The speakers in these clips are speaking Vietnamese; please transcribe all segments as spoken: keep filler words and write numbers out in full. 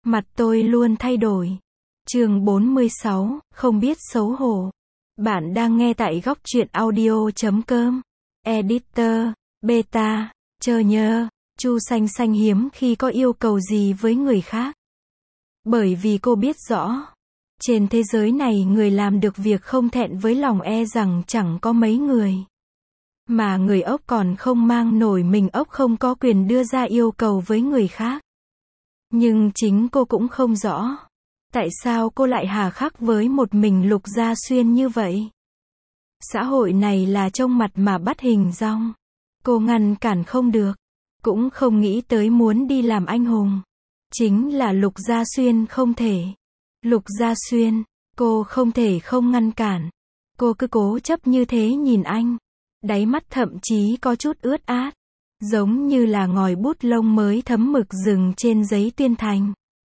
Mặt tôi luôn thay đổi. Chương bốn mươi sáu, không biết xấu hổ. Bạn đang nghe tại góc truyện audio chấm com. Editor, Beta, Chờ nhơ, Chu Xanh Xanh hiếm khi có yêu cầu gì với người khác. Bởi vì cô biết rõ, trên thế giới này người làm được việc không thẹn với lòng e rằng chẳng có mấy người. Mà người ốc còn không mang nổi mình ốc không có quyền đưa ra yêu cầu với người khác. Nhưng chính cô cũng không rõ. Tại sao cô lại hà khắc với một mình Lục Gia Xuyên như vậy? Xã hội này là trông mặt mà bắt hình dong. Cô ngăn cản không được. Cũng không nghĩ tới muốn đi làm anh hùng. Chính là Lục Gia Xuyên không thể. Lục Gia Xuyên, cô không thể không ngăn cản. Cô cứ cố chấp như thế nhìn anh. Đáy mắt thậm chí có chút ướt át. Giống như là ngòi bút lông mới thấm mực dừng trên giấy tuyên thành.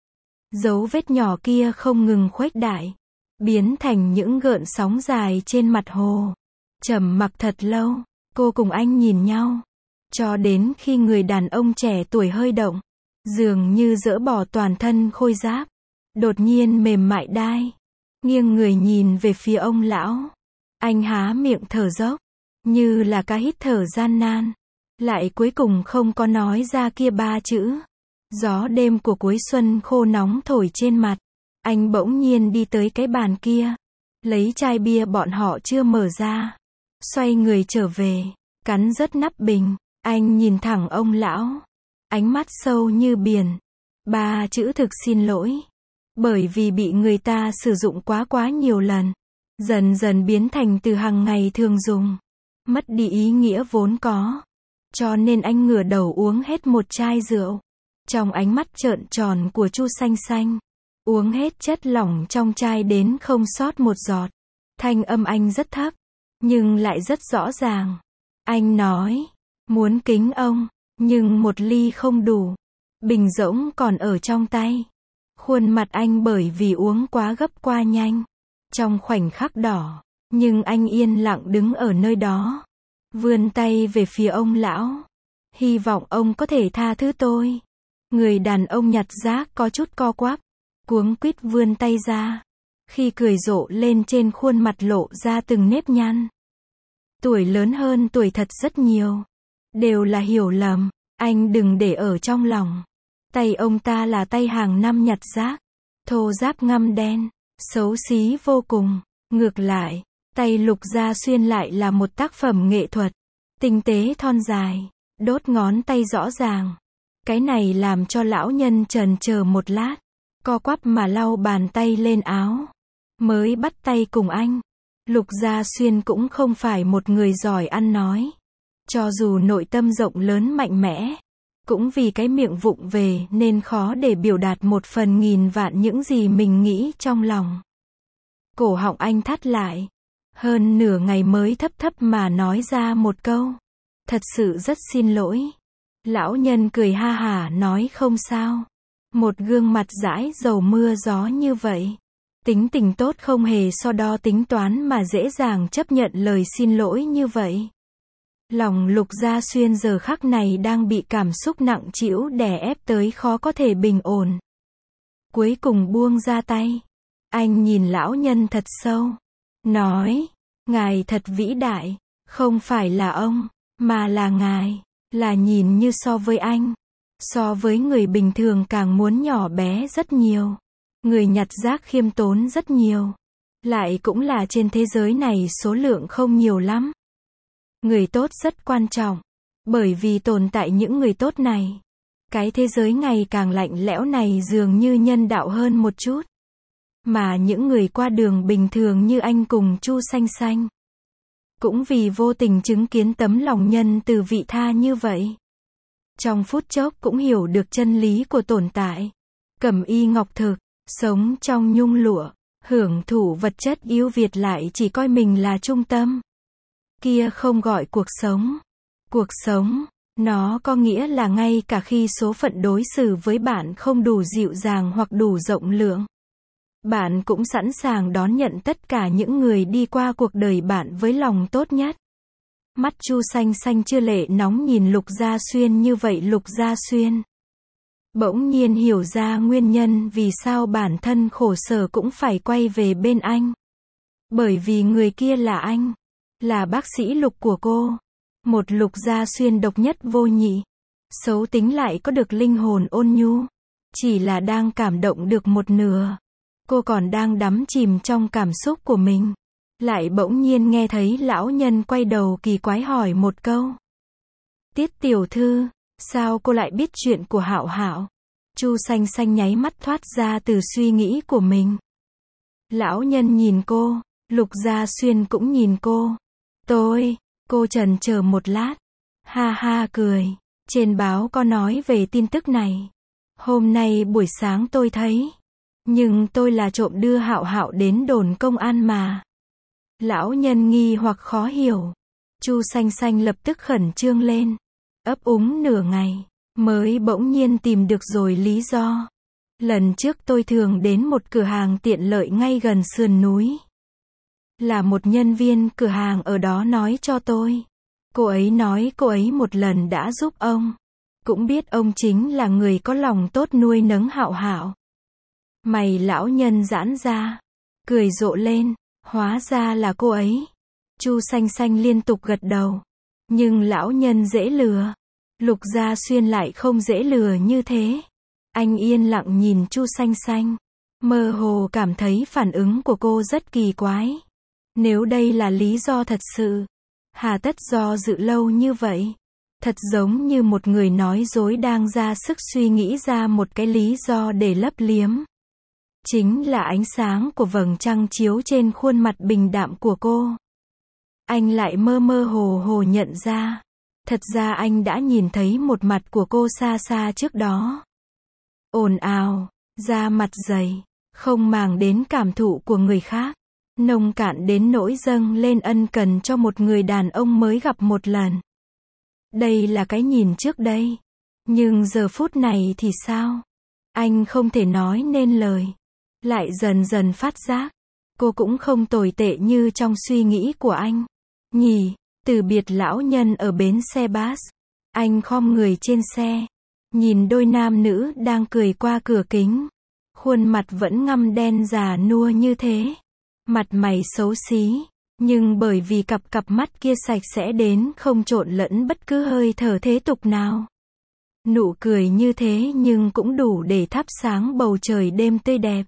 Dấu vết nhỏ kia không ngừng khuếch đại. Biến thành những gợn sóng dài trên mặt hồ. Trầm mặc thật lâu, cô cùng anh nhìn nhau. Cho đến khi người đàn ông trẻ tuổi hơi động. Dường như dỡ bỏ toàn thân khôi giáp. Đột nhiên mềm mại đai. Nghiêng người nhìn về phía ông lão. Anh há miệng thở dốc. Như là cái hít thở gian nan. Lại cuối cùng không có nói ra kia ba chữ. Gió đêm của cuối xuân khô nóng thổi trên mặt. Anh bỗng nhiên đi tới cái bàn kia. Lấy chai bia bọn họ chưa mở ra. Xoay người trở về. Cắn rớt nắp bình. Anh nhìn thẳng ông lão. Ánh mắt sâu như biển. Ba chữ thực xin lỗi. Bởi vì bị người ta sử dụng quá quá nhiều lần. Dần dần biến thành từ hàng ngày thường dùng. Mất đi ý nghĩa vốn có. Cho nên anh ngửa đầu uống hết một chai rượu. Trong ánh mắt trợn tròn của Chu Xanh Xanh. Uống hết chất lỏng trong chai đến không sót một giọt. Thanh âm anh rất thấp. Nhưng lại rất rõ ràng. Anh nói. Muốn kính ông. Nhưng một ly không đủ. Bình rỗng còn ở trong tay. Khuôn mặt anh bởi vì uống quá gấp qua nhanh. Trong khoảnh khắc đỏ. Nhưng anh yên lặng đứng ở nơi đó. Vươn tay về phía ông lão. Hy vọng ông có thể tha thứ tôi. Người đàn ông nhặt rác có chút co quắp. Cuống quýt vươn tay ra. Khi cười rộ lên trên khuôn mặt lộ ra từng nếp nhăn. Tuổi lớn hơn tuổi thật rất nhiều. Đều là hiểu lầm. Anh đừng để ở trong lòng. Tay ông ta là tay hàng năm nhặt rác. Thô ráp ngăm đen. Xấu xí vô cùng. Ngược lại, tay Lục Gia Xuyên lại là một tác phẩm nghệ thuật. Tinh tế thon dài. Đốt ngón tay rõ ràng. Cái này làm cho lão nhân chần chờ một lát. Co quắp mà lau bàn tay lên áo. Mới bắt tay cùng anh. Lục Gia Xuyên cũng không phải một người giỏi ăn nói. Cho dù nội tâm rộng lớn mạnh mẽ. Cũng vì cái miệng vụng về nên khó để biểu đạt một phần nghìn vạn những gì mình nghĩ trong lòng. Cổ họng anh thắt lại. Hơn nửa ngày mới thấp thấp mà nói ra một câu. Thật sự rất xin lỗi. Lão nhân cười ha hả nói không sao. Một gương mặt dãi dầu mưa gió như vậy. Tính tình tốt không hề so đo tính toán mà dễ dàng chấp nhận lời xin lỗi như vậy. Lòng Lục Gia Xuyên giờ khắc này đang bị cảm xúc nặng trĩu đè ép tới khó có thể bình ổn. Cuối cùng buông ra tay. Anh nhìn lão nhân thật sâu. Nói, ngài thật vĩ đại. Không phải là ông, mà là ngài. Là nhìn như so với anh. So với người bình thường càng muốn nhỏ bé rất nhiều. Người nhặt rác khiêm tốn rất nhiều. Lại cũng là trên thế giới này số lượng không nhiều lắm. Người tốt rất quan trọng. Bởi vì tồn tại những người tốt này. Cái thế giới ngày càng lạnh lẽo này dường như nhân đạo hơn một chút. Mà những người qua đường bình thường như anh cùng Chu Xanh Xanh. Cũng vì vô tình chứng kiến tấm lòng nhân từ vị tha như vậy. Trong phút chốc cũng hiểu được chân lý của tồn tại. Cẩm y ngọc thực, sống trong nhung lụa, hưởng thụ vật chất yêu Việt lại chỉ coi mình là trung tâm. Kia không gọi cuộc sống. Cuộc sống, nó có nghĩa là ngay cả khi số phận đối xử với bạn không đủ dịu dàng hoặc đủ rộng lượng. Bạn cũng sẵn sàng đón nhận tất cả những người đi qua cuộc đời bạn với lòng tốt nhất. Mắt Chu Xanh Xanh chưa lệ nóng nhìn Lục Gia Xuyên như vậy. Lục Gia Xuyên Bỗng nhiên hiểu ra nguyên nhân vì sao bản thân khổ sở cũng phải quay về bên anh. Bởi vì người kia là anh. Là bác sĩ Lục của cô. Một Lục Gia Xuyên độc nhất vô nhị. Xấu tính lại có được linh hồn ôn nhu. Chỉ là đang cảm động được một nửa. Cô còn đang đắm chìm trong cảm xúc của mình. Lại bỗng nhiên nghe thấy lão nhân quay đầu kỳ quái hỏi một câu. Tiết tiểu thư, sao cô lại biết chuyện của Hạo Hạo? Chu Xanh Xanh nháy mắt thoát ra từ suy nghĩ của mình. Lão nhân nhìn cô, Lục Gia Xuyên cũng nhìn cô. Tôi, cô chần chờ một lát. Ha ha cười, trên báo có nói về tin tức này. Hôm nay buổi sáng tôi thấy. Nhưng tôi là trộm đưa Hạo Hạo đến đồn công an mà. Lão nhân nghi hoặc khó hiểu. Chu Xanh Xanh lập tức khẩn trương lên. Ấp úng nửa ngày, mới bỗng nhiên tìm được rồi lý do. Lần trước tôi thường đến một cửa hàng tiện lợi ngay gần sườn núi. Là một nhân viên cửa hàng ở đó nói cho tôi. Cô ấy nói cô ấy một lần đã giúp ông. Cũng biết ông chính là người có lòng tốt nuôi nấng Hạo Hạo. Mày lão nhân giãn ra. Cười rộ lên. Hóa ra là cô ấy. Chu Xanh Xanh liên tục gật đầu. Nhưng lão nhân dễ lừa. Lục Gia Xuyên lại không dễ lừa như thế. Anh yên lặng nhìn Chu Xanh Xanh. Mơ hồ cảm thấy phản ứng của cô rất kỳ quái. Nếu đây là lý do thật sự, hà tất do dự lâu như vậy? Thật giống như một người nói dối đang ra sức suy nghĩ ra một cái lý do để lấp liếm. Chính là ánh sáng của vầng trăng chiếu trên khuôn mặt bình đạm của cô. Anh lại mơ mơ hồ hồ nhận ra. Thật ra anh đã nhìn thấy một mặt của cô xa xa trước đó. Ồn ào, da mặt dày, không màng đến cảm thụ của người khác. Nông cạn đến nỗi dâng lên ân cần cho một người đàn ông mới gặp một lần. Đây là cái nhìn trước đây. Nhưng giờ phút này thì sao? Anh không thể nói nên lời. Lại dần dần phát giác. Cô cũng không tồi tệ như trong suy nghĩ của anh. Nhỉ, từ biệt lão nhân ở bến xe bus. Anh khom người trên xe. Nhìn đôi nam nữ đang cười qua cửa kính. Khuôn mặt vẫn ngăm đen già nua như thế. Mặt mày xấu xí. Nhưng bởi vì cặp cặp mắt kia sạch sẽ đến không trộn lẫn bất cứ hơi thở thế tục nào. Nụ cười như thế nhưng cũng đủ để thắp sáng bầu trời đêm tươi đẹp.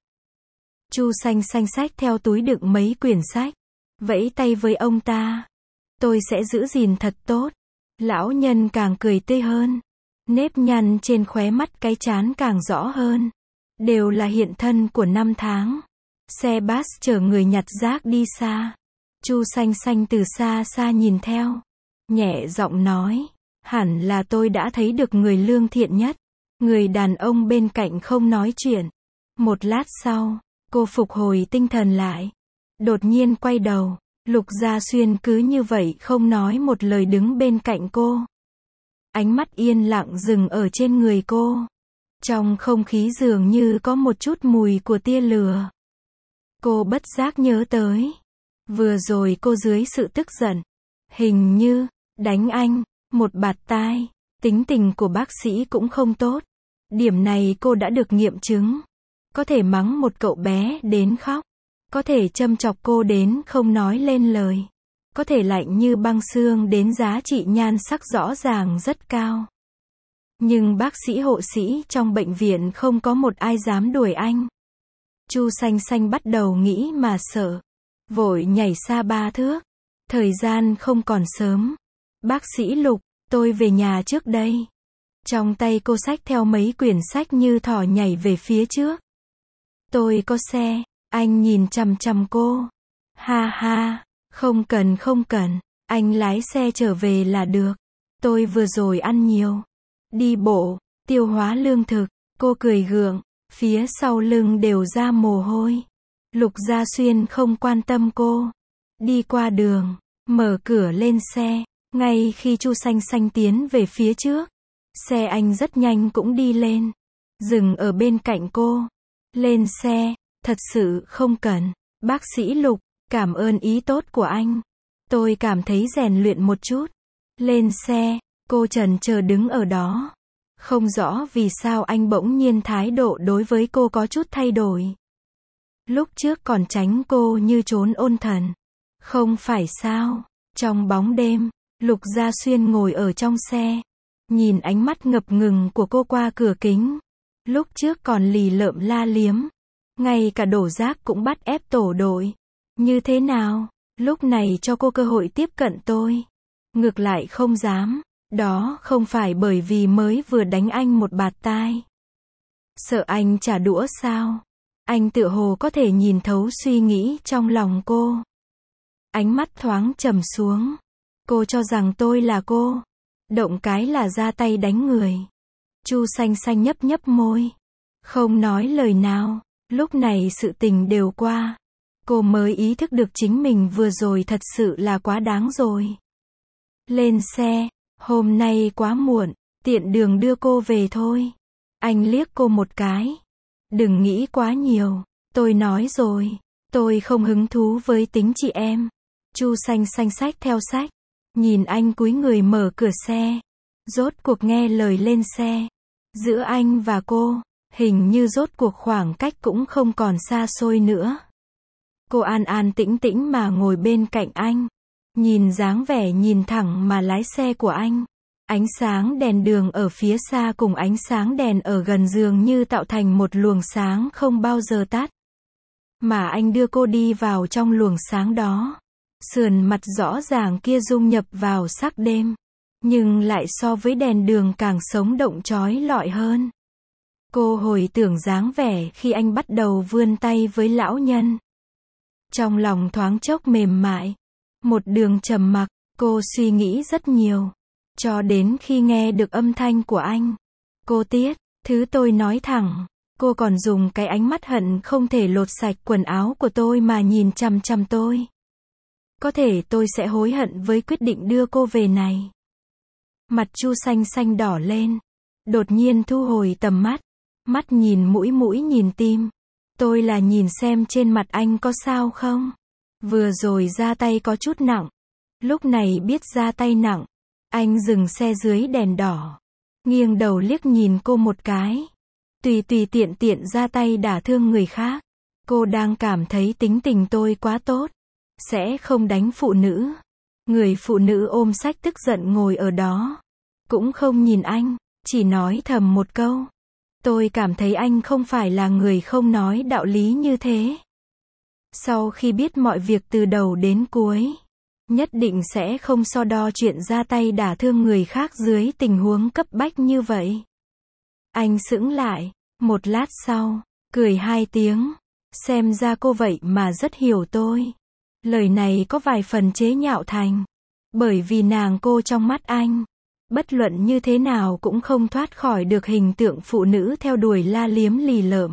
Chu Xanh Xanh xách theo túi đựng mấy quyển sách. Vẫy tay với ông ta. Tôi sẽ giữ gìn thật tốt. Lão nhân càng cười tươi hơn. Nếp nhăn trên khóe mắt cái trán càng rõ hơn. Đều là hiện thân của năm tháng. Xe bus chở người nhặt rác đi xa. Chu Xanh Xanh từ xa xa nhìn theo. Nhẹ giọng nói. Hẳn là tôi đã thấy được người lương thiện nhất. Người đàn ông bên cạnh không nói chuyện. Một lát sau, cô phục hồi tinh thần lại. Đột nhiên quay đầu. Lục Gia Xuyên cứ như vậy không nói một lời đứng bên cạnh cô. Ánh mắt yên lặng dừng ở trên người cô. Trong không khí dường như có một chút mùi của tia lửa. Cô bất giác nhớ tới. Vừa rồi cô dưới sự tức giận. Hình như, đánh anh, một bạt tai. Tính tình của bác sĩ cũng không tốt. Điểm này cô đã được nghiệm chứng. Có thể mắng một cậu bé đến khóc. Có thể châm chọc cô đến không nói lên lời. Có thể lạnh như băng xương đến giá trị nhan sắc rõ ràng rất cao. Nhưng bác sĩ hộ sĩ trong bệnh viện không có một ai dám đuổi anh. Chu Xanh Xanh bắt đầu nghĩ mà sợ. Vội nhảy xa ba thước. Thời gian không còn sớm. Bác sĩ Lục, tôi về nhà trước đây. Trong tay cô xách theo mấy quyển sách như thỏ nhảy về phía trước. Tôi có xe. Anh nhìn chằm chằm cô. Ha ha, không cần không cần. Anh lái xe trở về là được. Tôi vừa rồi ăn nhiều. Đi bộ, tiêu hóa lương thực. Cô cười gượng. Phía sau lưng đều ra mồ hôi. Lục Gia Xuyên không quan tâm cô. Đi qua đường, mở cửa lên xe. Ngay khi Chu Xanh Xanh tiến về phía trước, xe anh rất nhanh cũng đi lên. Dừng ở bên cạnh cô. Lên xe, thật sự không cần. Bác sĩ Lục, cảm ơn ý tốt của anh. Tôi cảm thấy rèn luyện một chút. Lên xe, cô chần chờ đứng ở đó. Không rõ vì sao anh bỗng nhiên thái độ đối với cô có chút thay đổi. Lúc trước còn tránh cô như trốn ôn thần. Không phải sao? Trong bóng đêm, Lục Gia Xuyên ngồi ở trong xe, nhìn ánh mắt ngập ngừng của cô qua cửa kính. Lúc trước còn lì lợm la liếm, ngay cả đổ rác cũng bắt ép tổ đội. Như thế nào? Lúc này cho cô cơ hội tiếp cận tôi. Ngược lại không dám. Đó không phải bởi vì mới vừa đánh anh một bạt tai. Sợ anh trả đũa sao? Anh tựa hồ có thể nhìn thấu suy nghĩ trong lòng cô. Ánh mắt thoáng trầm xuống. Cô cho rằng tôi là cô. Động cái là ra tay đánh người. Chu Xanh Xanh nhấp nhấp môi. Không nói lời nào. Lúc này sự tình đều qua. Cô mới ý thức được chính mình vừa rồi thật sự là quá đáng rồi. Lên xe. Hôm nay quá muộn. Tiện đường đưa cô về thôi. Anh liếc cô một cái. Đừng nghĩ quá nhiều. Tôi nói rồi. Tôi không hứng thú với tính chị em. Chu Xanh Xanh xách theo sách. Nhìn anh cúi người mở cửa xe. Rốt cuộc nghe lời lên xe. Giữa anh và cô, hình như rốt cuộc khoảng cách cũng không còn xa xôi nữa. Cô an an tĩnh tĩnh mà ngồi bên cạnh anh. Nhìn dáng vẻ nhìn thẳng mà lái xe của anh. Ánh sáng đèn đường ở phía xa cùng ánh sáng đèn ở gần dường như tạo thành một luồng sáng không bao giờ tắt. Mà anh đưa cô đi vào trong luồng sáng đó. Sườn mặt rõ ràng kia dung nhập vào sắc đêm. Nhưng lại so với đèn đường càng sống động chói lọi hơn. Cô hồi tưởng dáng vẻ khi anh bắt đầu vươn tay với lão nhân. Trong lòng thoáng chốc mềm mại. Một đường trầm mặc, cô suy nghĩ rất nhiều. Cho đến khi nghe được âm thanh của anh. Cô Tiết, thứ tôi nói thẳng. Cô còn dùng cái ánh mắt hận không thể lột sạch quần áo của tôi mà nhìn chằm chằm tôi. Có thể tôi sẽ hối hận với quyết định đưa cô về này. Mặt Chu Xanh Xanh đỏ lên. Đột nhiên thu hồi tầm mắt. Mắt nhìn mũi mũi nhìn tim. Tôi là nhìn xem trên mặt anh có sao không. Vừa rồi ra tay có chút nặng. Lúc này biết ra tay nặng. Anh dừng xe dưới đèn đỏ. Nghiêng đầu liếc nhìn cô một cái. Tùy tùy tiện tiện ra tay đả thương người khác. Cô đang cảm thấy tính tình tôi quá tốt. Sẽ không đánh phụ nữ. Người phụ nữ ôm sách tức giận ngồi ở đó. Cũng không nhìn anh. Chỉ nói thầm một câu. Tôi cảm thấy anh không phải là người không nói đạo lý như thế. Sau khi biết mọi việc từ đầu đến cuối. Nhất định sẽ không so đo chuyện ra tay đả thương người khác dưới tình huống cấp bách như vậy. Anh sững lại. Một lát sau. Cười hai tiếng. Xem ra cô vậy mà rất hiểu tôi. Lời này có vài phần chế nhạo thành. Bởi vì nàng cô trong mắt anh. Bất luận như thế nào cũng không thoát khỏi được hình tượng phụ nữ theo đuổi la liếm lì lợm.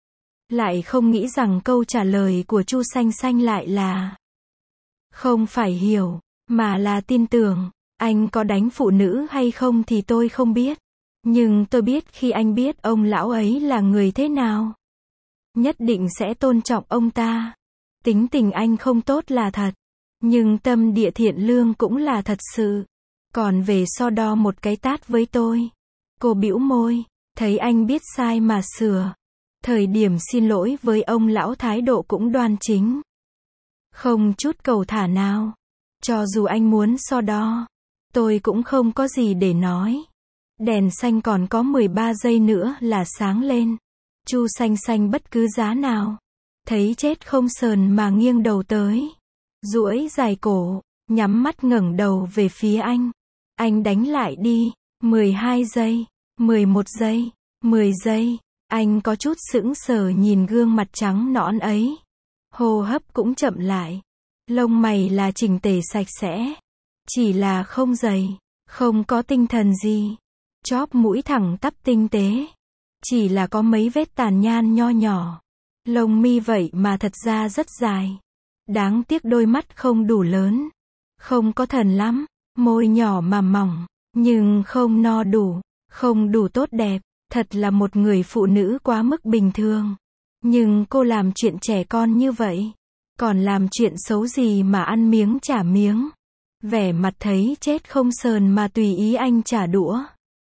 Lại không nghĩ rằng câu trả lời của Chu Xanh Xanh lại là không phải hiểu, mà là tin tưởng. Anh có đánh phụ nữ hay không thì tôi không biết. Nhưng tôi biết khi anh biết ông lão ấy là người thế nào. Nhất định sẽ tôn trọng ông ta. Tính tình anh không tốt là thật. Nhưng tâm địa thiện lương cũng là thật sự. Còn về so đo một cái tát với tôi. Cô bĩu môi. Thấy anh biết sai mà sửa. Thời điểm xin lỗi với ông lão thái độ cũng đoan chính. Không chút cầu thả nào. Cho dù anh muốn so đo. Tôi cũng không có gì để nói. Đèn xanh còn có mười ba giây nữa là sáng lên. Chu Xanh Xanh bất cứ giá nào. Thấy chết không sờn mà nghiêng đầu tới. Duỗi dài cổ. Nhắm mắt ngẩng đầu về phía anh. Anh đánh lại đi. mười hai giây. mười một giây. mười giây. Anh có chút sững sờ nhìn gương mặt trắng nõn ấy. Hô hấp cũng chậm lại. Lông mày là chỉnh tề sạch sẽ. Chỉ là không dày. Không có tinh thần gì. Chóp mũi thẳng tắp tinh tế. Chỉ là có mấy vết tàn nhan nho nhỏ. Lông mi vậy mà thật ra rất dài. Đáng tiếc đôi mắt không đủ lớn. Không có thần lắm. Môi nhỏ mà mỏng. Nhưng không no đủ. Không đủ tốt đẹp. Thật là một người phụ nữ quá mức bình thường. Nhưng cô làm chuyện trẻ con như vậy. Còn làm chuyện xấu gì mà ăn miếng trả miếng. Vẻ mặt thấy chết không sờn mà tùy ý anh trả đũa.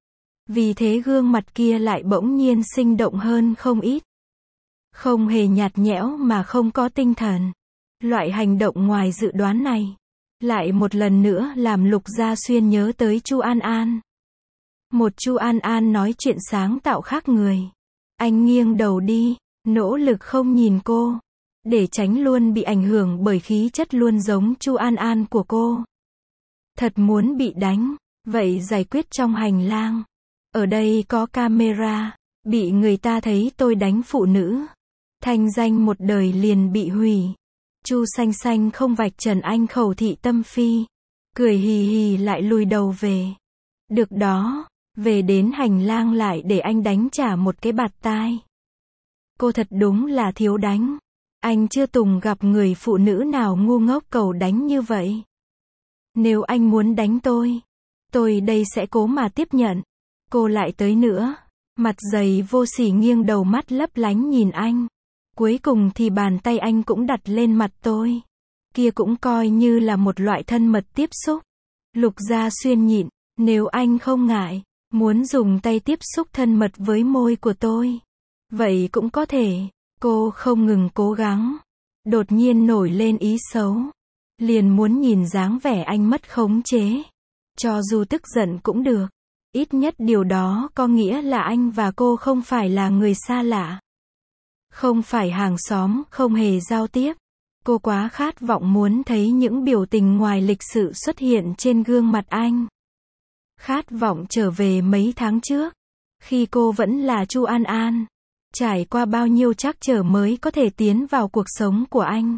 Vì thế gương mặt kia lại bỗng nhiên sinh động hơn không ít. Không hề nhạt nhẽo mà không có tinh thần. Loại hành động ngoài dự đoán này, lại một lần nữa làm Lục Gia Xuyên nhớ tới Chu An An. Một Chu An An nói chuyện sáng tạo khác người. Anh nghiêng đầu đi, nỗ lực không nhìn cô, để tránh luôn bị ảnh hưởng bởi khí chất luôn giống Chu An An của cô. Thật muốn bị đánh, vậy giải quyết trong hành lang. Ở đây có camera, bị người ta thấy tôi đánh phụ nữ, thanh danh một đời liền bị hủy. Chu Xanh Xanh không vạch trần anh khẩu thị tâm phi, cười hì hì lại lùi đầu về. Được đó, về đến hành lang lại để anh đánh trả một cái bạt tai. Cô thật đúng là thiếu đánh. Anh chưa từng gặp người phụ nữ nào ngu ngốc cầu đánh như vậy. Nếu anh muốn đánh tôi, tôi đây sẽ cố mà tiếp nhận. Cô lại tới nữa, mặt dày vô sỉ nghiêng đầu mắt lấp lánh nhìn anh. Cuối cùng thì bàn tay anh cũng đặt lên mặt tôi. Kia cũng coi như là một loại thân mật tiếp xúc. Lục Gia Xuyên nhịn, nếu anh không ngại, muốn dùng tay tiếp xúc thân mật với môi của tôi, vậy cũng có thể. Cô không ngừng cố gắng. Đột nhiên nổi lên ý xấu. Liền muốn nhìn dáng vẻ anh mất khống chế. Cho dù tức giận cũng được. Ít nhất điều đó có nghĩa là anh và cô không phải là người xa lạ. Không phải hàng xóm, không hề giao tiếp. Cô quá khát vọng muốn thấy những biểu tình ngoài lịch sự xuất hiện trên gương mặt anh. Khát vọng trở về mấy tháng trước, khi cô vẫn là Chu An An. Trải qua bao nhiêu trắc trở mới có thể tiến vào cuộc sống của anh.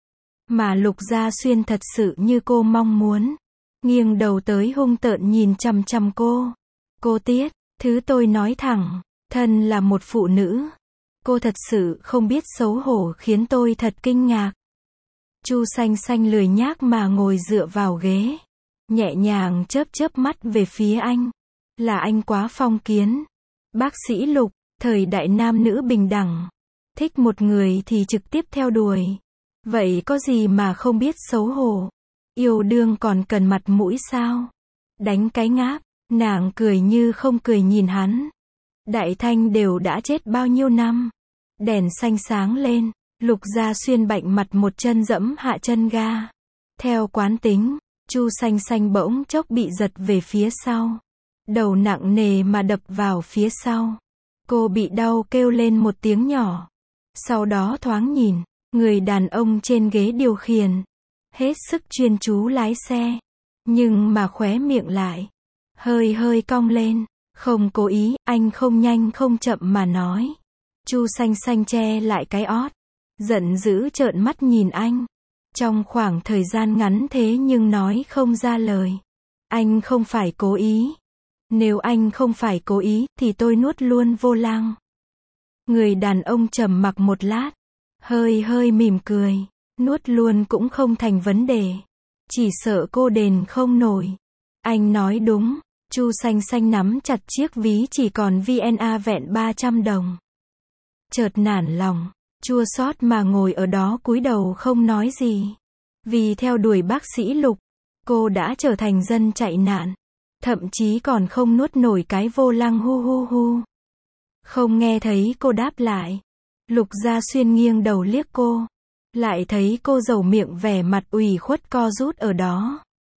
Mà Lục Gia Xuyên thật sự như cô mong muốn. Nghiêng đầu tới hung tợn nhìn chằm chằm cô. Cô Tiết, thứ tôi nói thẳng, thân là một phụ nữ. Cô thật sự không biết xấu hổ khiến tôi thật kinh ngạc. Chu Xanh Xanh lười nhác mà ngồi dựa vào ghế. Nhẹ nhàng chớp chớp mắt về phía anh. Là anh quá phong kiến. Bác sĩ Lục, thời đại nam nữ bình đẳng. Thích một người thì trực tiếp theo đuổi. Vậy có gì mà không biết xấu hổ. Yêu đương còn cần mặt mũi sao? Đánh cái ngáp, nàng cười như không cười nhìn hắn. Đại Thanh đều đã chết bao nhiêu năm. Đèn xanh sáng lên, Lục Gia Xuyên bạnh mặt một chân dẫm hạ chân ga. Theo quán tính, Chu Xanh Xanh bỗng chốc bị giật về phía sau. Đầu nặng nề mà đập vào phía sau. Cô bị đau kêu lên một tiếng nhỏ. Sau đó thoáng nhìn, người đàn ông trên ghế điều khiển. Hết sức chuyên chú lái xe. Nhưng mà khóe miệng lại. Hơi hơi cong lên. Không cố ý, anh không nhanh không chậm mà nói. Chu Xanh Xanh che lại cái ót. Giận dữ trợn mắt nhìn anh. Trong khoảng thời gian ngắn thế nhưng nói không ra lời. Anh không phải cố ý. Nếu anh không phải cố ý, thì tôi nuốt luôn vô lăng. Người đàn ông trầm mặc một lát. Hơi hơi mỉm cười. Nuốt luôn cũng không thành vấn đề. Chỉ sợ cô đền không nổi. Anh nói đúng. Chu Xanh Xanh nắm chặt chiếc ví chỉ còn vê en a vẹn ba trăm đồng. Chợt nản lòng. Chua xót mà ngồi ở đó cúi đầu không nói gì. Vì theo đuổi bác sĩ Lục, cô đã trở thành dân chạy nạn. Thậm chí còn không nuốt nổi cái vô lăng hu hu hu. Không nghe thấy cô đáp lại. Lục Gia Xuyên nghiêng đầu liếc cô. Lại thấy cô dầu miệng vẻ mặt ủy khuất co rút ở đó.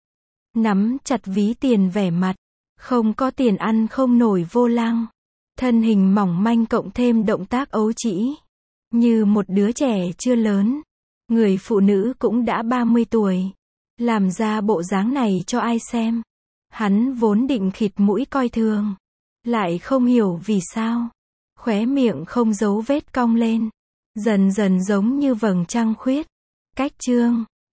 Nắm chặt ví tiền vẻ mặt. Không có tiền ăn không nổi vô lăng. Thân hình mỏng manh cộng thêm động tác ấu trĩ. Như một đứa trẻ chưa lớn. Người phụ nữ cũng đã ba mươi tuổi. Làm ra bộ dáng này cho ai xem. Hắn vốn định khịt mũi coi thường. Lại không hiểu vì sao. Khóe miệng không giấu vết cong lên. Dần dần giống như vầng trăng khuyết. Cách chương